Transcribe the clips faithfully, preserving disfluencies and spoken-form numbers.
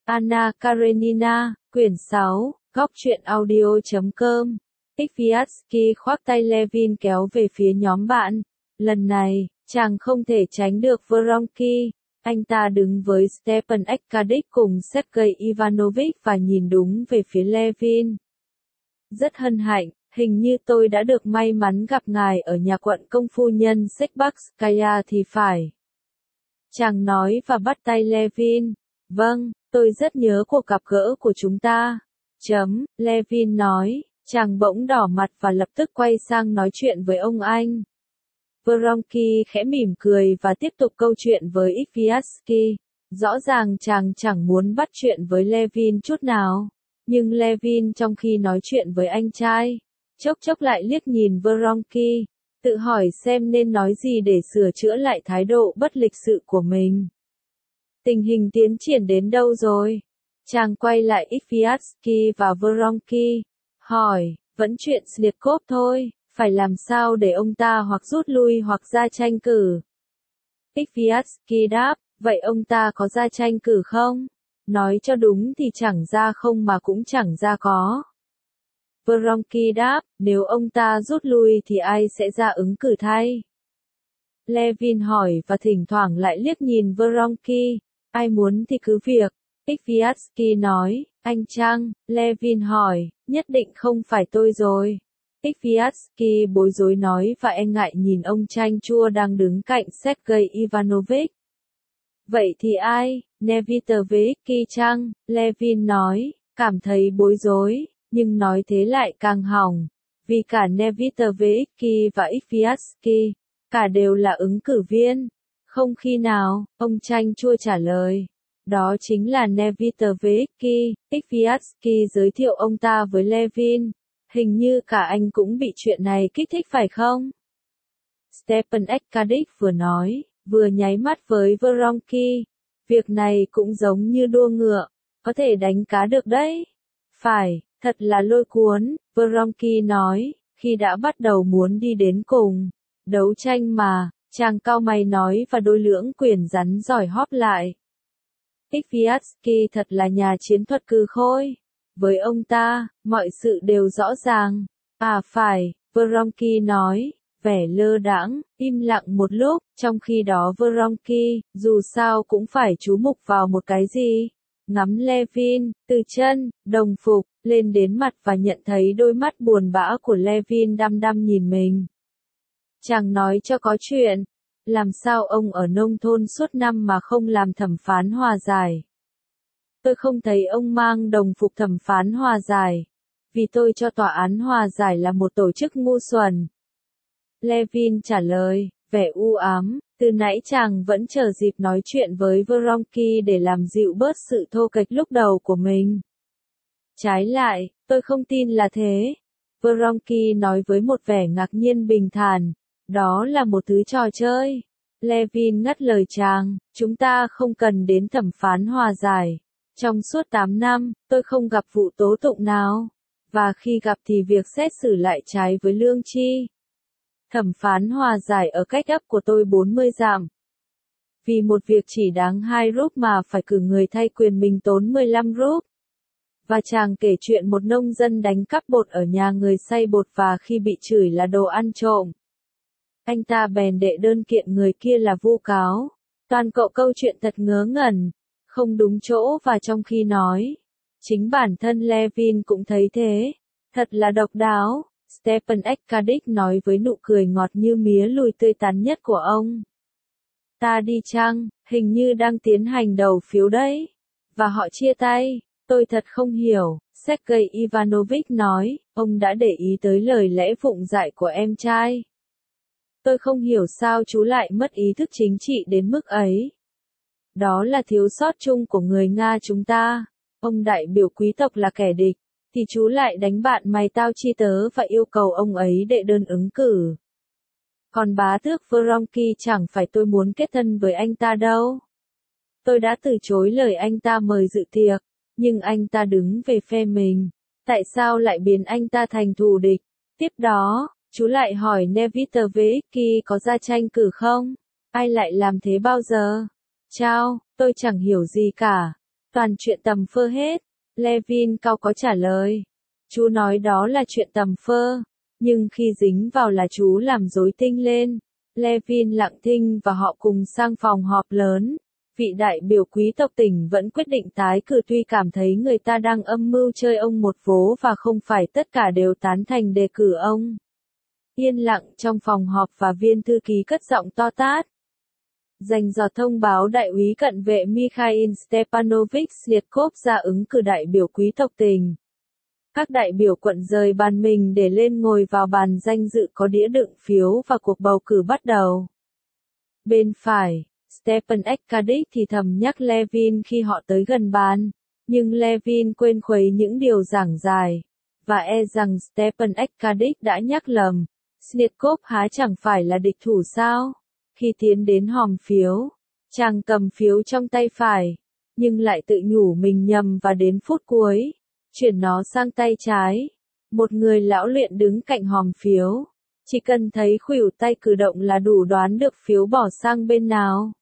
Anna Karenina, quyển sáu, góc truyện audio chấm com. Kwiatkowski khoác tay Levin kéo về phía nhóm bạn. Lần này, chàng không thể tránh được Vronky. Anh ta đứng với Stepan Ekadic cùng Sergei Ivanovich và nhìn đúng về phía Levin. Rất hân hạnh, hình như tôi đã được may mắn gặp ngài ở nhà quận công phu nhân Shekbakskaya thì phải. Chàng nói và bắt tay Levin. Vâng, tôi rất nhớ cuộc gặp gỡ của chúng ta. Chấm, Levin nói, chàng bỗng đỏ mặt và lập tức quay sang nói chuyện với ông anh. Vronky khẽ mỉm cười và tiếp tục câu chuyện với Kwiatkowski. Rõ ràng chàng chẳng muốn bắt chuyện với Levin chút nào. Nhưng Levin trong khi nói chuyện với anh trai, chốc chốc lại liếc nhìn Vronky, tự hỏi xem nên nói gì để sửa chữa lại thái độ bất lịch sự của mình. Tình hình tiến triển đến đâu rồi? Chàng quay lại Kwiatkowski và Vronky, hỏi, vẫn chuyện Sliakov thôi, phải làm sao để ông ta hoặc rút lui hoặc ra tranh cử? Kwiatkowski đáp, vậy ông ta có ra tranh cử không? Nói cho đúng thì chẳng ra không mà cũng chẳng ra có. Vronky đáp, nếu ông ta rút lui thì ai sẽ ra ứng cử thay? Levin hỏi và thỉnh thoảng lại liếc nhìn Vronky, ai muốn thì cứ việc. Kwiatkowski nói, anh chăng? Levin hỏi, nhất định không phải tôi rồi. Kwiatkowski bối rối nói và e ngại nhìn ông chanh chua đang đứng cạnh Sergei Ivanovich. Vậy thì ai? Nevitovicky chăng? Levin nói, cảm thấy bối rối, nhưng nói thế lại càng hỏng, vì cả Nevitovicky và Kwiatkowski, cả đều là ứng cử viên. Không khi nào, ông chanh chua trả lời. Đó chính là Nevitovicky. Kwiatkowski giới thiệu ông ta với Levin. Hình như cả anh cũng bị chuyện này kích thích phải không? Stepan Ekadic vừa nói, vừa nháy mắt với Vronky. Việc này cũng giống như đua ngựa, có thể đánh cá được đấy. Phải, thật là lôi cuốn, Vronky nói, khi đã bắt đầu muốn đi đến cùng. Đấu tranh mà, chàng cau mày nói và đôi lưỡng quyền rắn giỏi hóp lại. Kwiatkowski thật là nhà chiến thuật cừ khôi. Với ông ta, mọi sự đều rõ ràng. À phải, Vronky nói, vẻ lơ đãng, im lặng một lúc, trong khi đó Vronky, dù sao cũng phải chú mục vào một cái gì. Ngắm Levin, từ chân, đồng phục, lên đến mặt và nhận thấy đôi mắt buồn bã của Levin đăm đăm nhìn mình. Chàng nói cho có chuyện, làm sao ông ở nông thôn suốt năm mà không làm thẩm phán hòa giải? Tôi không thấy ông mang đồng phục thẩm phán hòa giải, vì tôi cho tòa án hòa giải là một tổ chức ngu xuẩn. Levin trả lời, vẻ u ám, từ nãy chàng vẫn chờ dịp nói chuyện với Vronky để làm dịu bớt sự thô kệch lúc đầu của mình. Trái lại, tôi không tin là thế. Vronky nói với một vẻ ngạc nhiên bình thản, đó là một thứ trò chơi. Levin ngắt lời chàng, chúng ta không cần đến thẩm phán hòa giải. Trong suốt tám năm, tôi không gặp vụ tố tụng nào. Và khi gặp thì việc xét xử lại trái với lương tri. Thẩm phán hòa giải ở cách ấp của tôi bốn mươi dặm. Vì một việc chỉ đáng hai rúp mà phải cử người thay quyền mình tốn mười lăm rúp. Và chàng kể chuyện một nông dân đánh cắp bột ở nhà người xay bột và khi bị chửi là đồ ăn trộm. Anh ta bèn đệ đơn kiện người kia là vu cáo. Toàn cậu câu chuyện thật ngớ ngẩn, không đúng chỗ và trong khi nói. Chính bản thân Levin cũng thấy thế. Thật là độc đáo, Stepan Ekadic nói với nụ cười ngọt như mía lùi tươi tắn nhất của ông. Ta đi chăng, hình như đang tiến hành đầu phiếu đấy. Và họ chia tay, tôi thật không hiểu, Sergei Ivanovich nói, ông đã để ý tới lời lẽ vụng dại của em trai. Tôi không hiểu sao chú lại mất ý thức chính trị đến mức ấy. Đó là thiếu sót chung của người Nga chúng ta. Ông đại biểu quý tộc là kẻ địch, thì chú lại đánh bạn mày tao chi tớ và yêu cầu ông ấy đệ đơn ứng cử. Còn bá tước Vronky chẳng phải tôi muốn kết thân với anh ta đâu. Tôi đã từ chối lời anh ta mời dự tiệc, nhưng anh ta đứng về phe mình. Tại sao lại biến anh ta thành thù địch? Tiếp đó, chú lại hỏi Nevitovicky có ra tranh cử không? Ai lại làm thế bao giờ? Chao, tôi chẳng hiểu gì cả. Toàn chuyện tầm phơ hết. Levin cau có trả lời. Chú nói đó là chuyện tầm phơ. Nhưng khi dính vào là chú làm rối tinh lên. Levin lặng thinh và họ cùng sang phòng họp lớn. Vị đại biểu quý tộc tỉnh vẫn quyết định tái cử tuy cảm thấy người ta đang âm mưu chơi ông một vố và không phải tất cả đều tán thành đề cử ông. Yên lặng trong phòng họp và viên thư ký cất giọng to tát. Dành dò thông báo đại úy cận vệ Mikhail Stepanovich Sliadkov ra ứng cử đại biểu quý tộc tỉnh. Các đại biểu quận rời bàn mình để lên ngồi vào bàn danh dự có đĩa đựng phiếu và cuộc bầu cử bắt đầu. Bên phải, Stepan Ekadich thì thầm nhắc Levin khi họ tới gần bàn, nhưng Levin quên khuấy những điều giảng giải, và e rằng Stepan Ekadich đã nhắc lầm. Sliadkov há chẳng phải là địch thủ sao? Khi tiến đến hòm phiếu, chàng cầm phiếu trong tay phải, nhưng lại tự nhủ mình nhầm và đến phút cuối, chuyển nó sang tay trái. Một người lão luyện đứng cạnh hòm phiếu, chỉ cần thấy khuỷu tay cử động là đủ đoán được phiếu bỏ sang bên nào.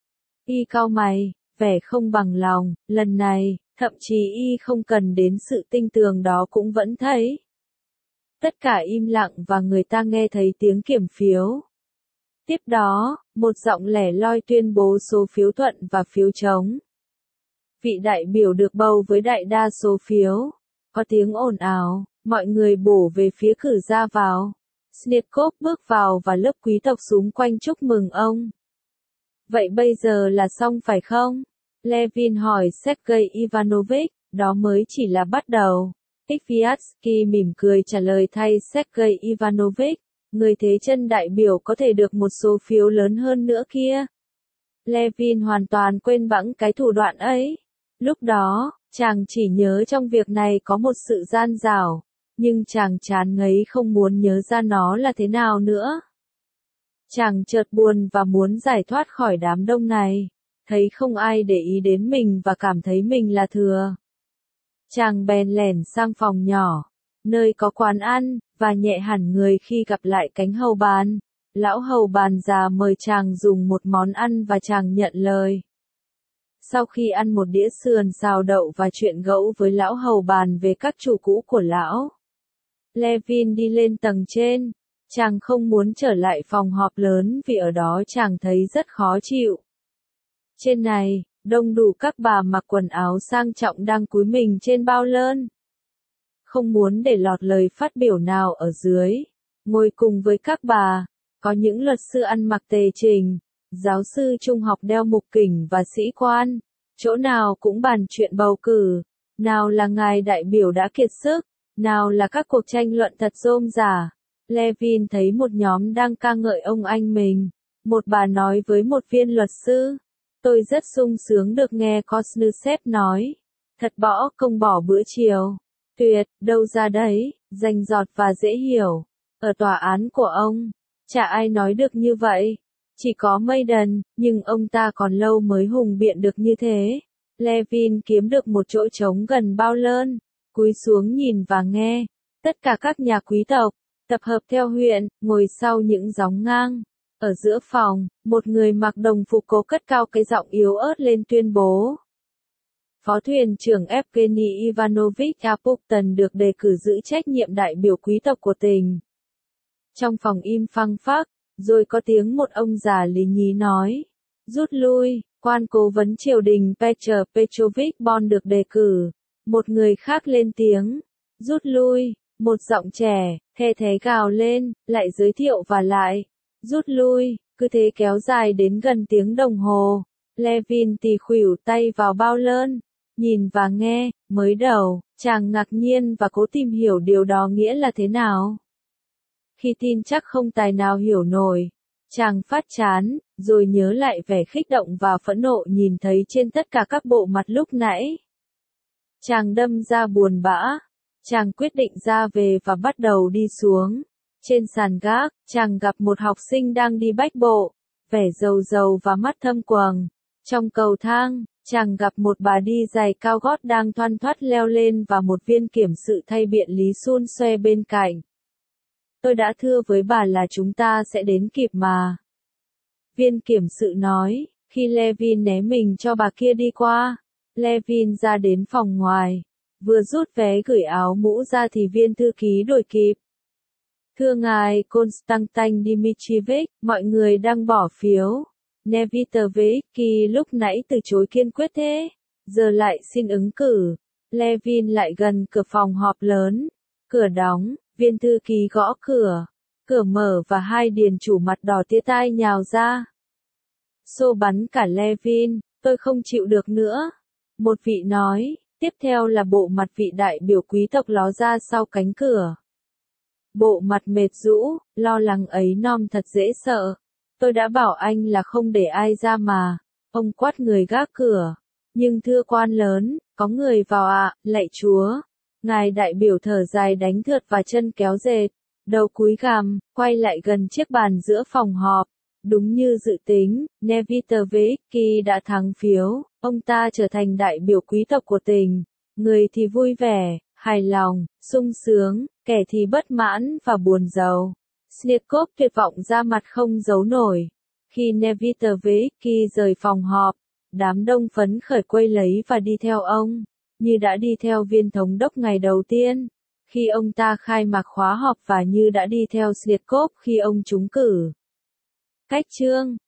Y cau mày, vẻ không bằng lòng, lần này, thậm chí y không cần đến sự tinh tường đó cũng vẫn thấy. Tất cả im lặng và người ta nghe thấy tiếng kiểm phiếu. Tiếp đó, một giọng lẻ loi tuyên bố số phiếu thuận và phiếu trống. Vị đại biểu được bầu với đại đa số phiếu. Có tiếng ồn ào, mọi người bổ về phía cử ra vào. Sliadkov bước vào và lớp quý tộc xúm quanh chúc mừng ông. Vậy bây giờ là xong phải không? Levin hỏi Sergei Ivanovich, đó mới chỉ là bắt đầu. Ikviatsky mỉm cười trả lời thay Sergei Ivanovich, người thế chân đại biểu có thể được một số phiếu lớn hơn nữa kia. Levin hoàn toàn quên bẵng cái thủ đoạn ấy. Lúc đó, chàng chỉ nhớ trong việc này có một sự gian dảo, nhưng chàng chán ngấy không muốn nhớ ra nó là thế nào nữa. Chàng chợt buồn và muốn giải thoát khỏi đám đông này, thấy không ai để ý đến mình và cảm thấy mình là thừa. Chàng bèn lẻn sang phòng nhỏ, nơi có quán ăn, và nhẹ hẳn người khi gặp lại cánh hầu bàn. Lão hầu bàn già mời chàng dùng một món ăn và chàng nhận lời. Sau khi ăn một đĩa sườn xào đậu và chuyện gẫu với lão hầu bàn về các chủ cũ của lão, Levin đi lên tầng trên. Chàng không muốn trở lại phòng họp lớn vì ở đó chàng thấy rất khó chịu. Trên này, đông đủ các bà mặc quần áo sang trọng đang cúi mình trên bao lơn. Không muốn để lọt lời phát biểu nào ở dưới. Ngồi cùng với các bà, có những luật sư ăn mặc tề chỉnh, giáo sư trung học đeo mục kỉnh và sĩ quan. Chỗ nào cũng bàn chuyện bầu cử. Nào là ngài đại biểu đã kiệt sức, nào là các cuộc tranh luận thật rôm rả. Levin thấy một nhóm đang ca ngợi ông anh mình. Một bà nói với một viên luật sư, tôi rất sung sướng được nghe Kosnusev nói. Thật bỏ công bỏ bữa chiều. Tuyệt, đâu ra đấy, rành rọt và dễ hiểu. Ở tòa án của ông, chả ai nói được như vậy. Chỉ có Maiden, nhưng ông ta còn lâu mới hùng biện được như thế. Levin kiếm được một chỗ trống gần bao lơn, cúi xuống nhìn và nghe. Tất cả các nhà quý tộc, tập hợp theo huyện, ngồi sau những gióng ngang. Ở giữa phòng, một người mặc đồng phục cố cất cao cái giọng yếu ớt lên tuyên bố. Phó thuyền trưởng Evgeny Ivanovich Apuktin được đề cử giữ trách nhiệm đại biểu quý tộc của tỉnh. Trong phòng im phăng phắc, rồi có tiếng một ông già lý nhí nói. Rút lui, quan cố vấn triều đình Petr Petrovich Bon được đề cử. Một người khác lên tiếng. Rút lui, một giọng trẻ, the thế gào lên, lại giới thiệu và lại. Rút lui, cứ thế kéo dài đến gần tiếng đồng hồ. Levin tì khuỷu tay vào bao lơn, nhìn và nghe. Mới đầu, chàng ngạc nhiên và cố tìm hiểu điều đó nghĩa là thế nào. Khi tin chắc không tài nào hiểu nổi, chàng phát chán, rồi nhớ lại vẻ khích động và phẫn nộ nhìn thấy trên tất cả các bộ mặt lúc nãy. Chàng đâm ra buồn bã, chàng quyết định ra về và bắt đầu đi xuống. Trên sàn gác, chàng gặp một học sinh đang đi bách bộ, vẻ rầu rầu và mắt thâm quầng. Trong cầu thang, chàng gặp một bà đi giày cao gót đang thoăn thoắt leo lên và một viên kiểm sự thay biện lý xun xoe bên cạnh. Tôi đã thưa với bà là chúng ta sẽ đến kịp mà. Viên kiểm sự nói, khi Levin né mình cho bà kia đi qua. Levin ra đến phòng ngoài. Vừa rút vé gửi áo mũ ra thì viên thư ký đuổi kịp. Thưa ngài Konstantin Dmitrievich, mọi người đang bỏ phiếu. Nevitovicky lúc nãy từ chối kiên quyết thế, giờ lại xin ứng cử. Levin lại gần cửa phòng họp lớn. Cửa đóng, viên thư ký gõ cửa. Cửa mở và hai điền chủ mặt đỏ tía tai nhào ra. Xô bắn cả Levin, tôi không chịu được nữa. Một vị nói, tiếp theo là bộ mặt vị đại biểu quý tộc ló ra sau cánh cửa. Bộ mặt mệt rũ, lo lắng ấy nom thật dễ sợ. Tôi đã bảo anh là không để ai ra mà. Ông quát người gác cửa. Nhưng thưa quan lớn, có người vào ạ, à, lạy chúa. Ngài đại biểu thở dài đánh thượt và chân kéo dệt. Đầu cúi gằm, quay lại gần chiếc bàn giữa phòng họp. Đúng như dự tính, Nevitovicky đã thắng phiếu. Ông ta trở thành đại biểu quý tộc của tỉnh. Người thì vui vẻ, hài lòng, sung sướng, kẻ thì bất mãn và buồn rầu. Sniakov tuyệt vọng ra mặt không giấu nổi. Khi Nevitovicky rời phòng họp, đám đông phấn khởi quây lấy và đi theo ông, như đã đi theo viên thống đốc ngày đầu tiên, khi ông ta khai mạc khóa họp và như đã đi theo Sniakov khi ông trúng cử. Cách chương